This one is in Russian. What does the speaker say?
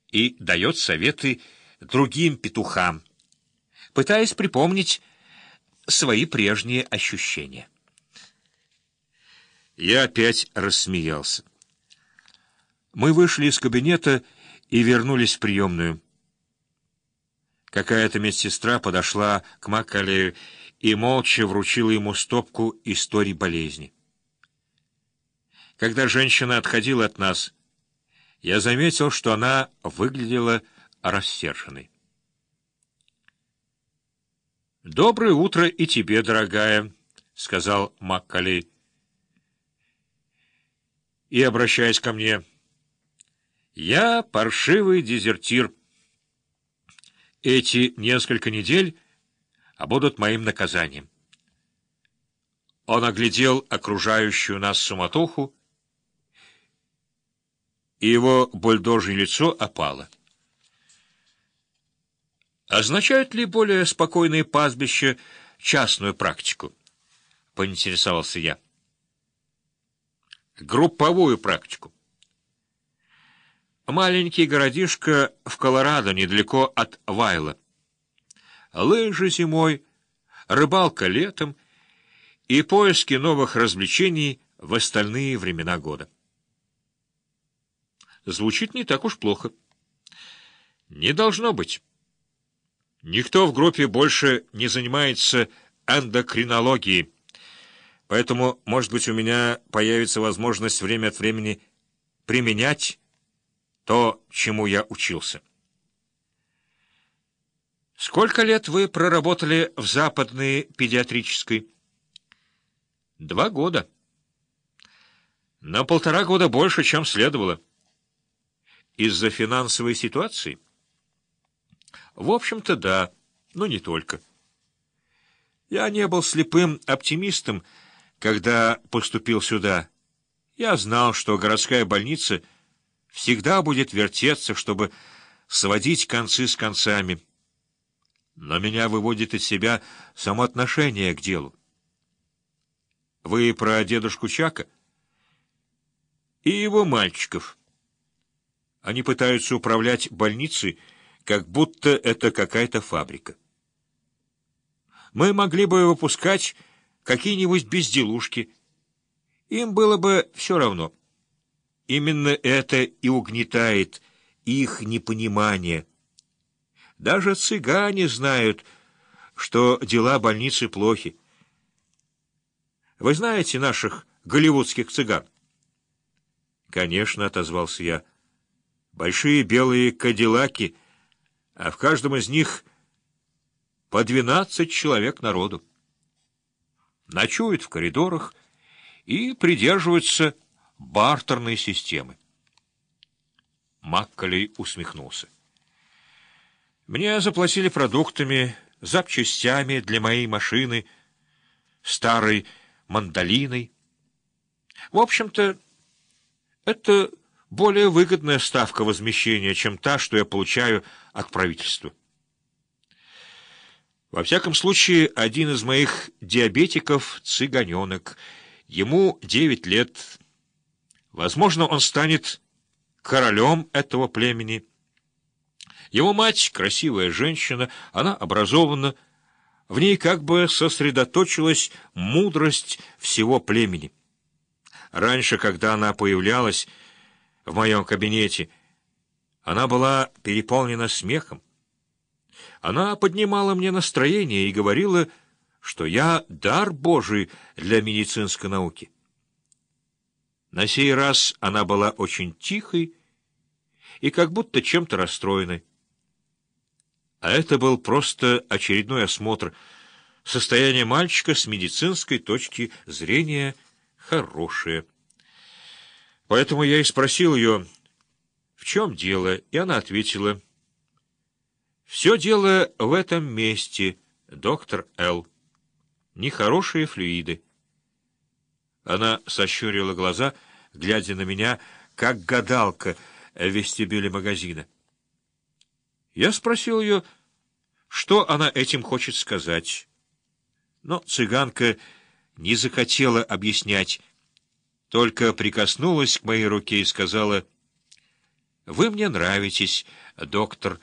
и дает советы другим петухам, пытаясь припомнить свои прежние ощущения. Я опять рассмеялся. Мы вышли из кабинета и вернулись в приемную. Какая-то медсестра подошла к Маккалею и молча вручила ему стопку историй болезни. Когда женщина отходила от нас, я заметил, что она выглядела рассерженной. «Доброе утро и тебе, дорогая», — сказал Маккалей. И, обращаясь ко мне, «Я паршивый дезертир. Эти несколько недель будут моим наказанием». Он оглядел окружающую нас суматоху, и его бульдожье лицо опало. «Означают ли более спокойные пастбища частную практику?» — поинтересовался я. «Групповую практику. Маленький городишко в Колорадо, недалеко от Вайла. Лыжи зимой, рыбалка летом и поиски новых развлечений в остальные времена года». Звучит не так уж плохо. Не должно быть. Никто в группе больше не занимается эндокринологией, поэтому, может быть, у меня появится возможность время от времени применять то, чему я учился. Сколько лет вы проработали в западной педиатрической? 2 года. На 1,5 года больше, чем следовало. Из-за финансовой ситуации? В общем-то, да, но не только. Я не был слепым оптимистом, когда поступил сюда. Я знал, что городская больница всегда будет вертеться, чтобы сводить концы с концами. Но меня выводит из себя само отношение к делу. Вы про дедушку Чака и его мальчиков. Они пытаются управлять больницей, как будто это какая-то фабрика. Мы могли бы выпускать какие-нибудь безделушки. Им было бы все равно. Именно это и угнетает их непонимание. Даже цыгане знают, что дела больницы плохи. Вы знаете наших голливудских цыган? «Конечно», — отозвался я. «Большие белые кадиллаки, а в каждом из них по 12 человек народу. Ночуют в коридорах и придерживаются бартерной системы». Маккалей усмехнулся. «Мне заплатили продуктами, запчастями для моей машины, старой мандолиной. В общем-то, это более выгодная ставка возмещения, чем та, что я получаю от правительства. Во всяком случае, один из моих диабетиков — цыганенок. Ему 9 лет. Возможно, он станет королем этого племени. Его мать — красивая женщина, она образована, в ней как бы сосредоточилась мудрость всего племени. Раньше, когда она появлялась в моем кабинете, она была переполнена смехом. Она поднимала мне настроение и говорила, что я дар Божий для медицинской науки. На сей раз она была очень тихой и как будто чем-то расстроенной. А это был просто очередной осмотр. Состояние мальчика с медицинской точки зрения хорошее. Поэтому я и спросил ее, в чем дело, и она ответила: «Все дело в этом месте, доктор Л. Нехорошие флюиды». Она сощурила глаза, глядя на меня, как гадалка в вестибюле магазина. Я спросил ее, что она этим хочет сказать. Но цыганка не захотела объяснять, только прикоснулась к моей руке и сказала: Вы мне нравитесь, доктор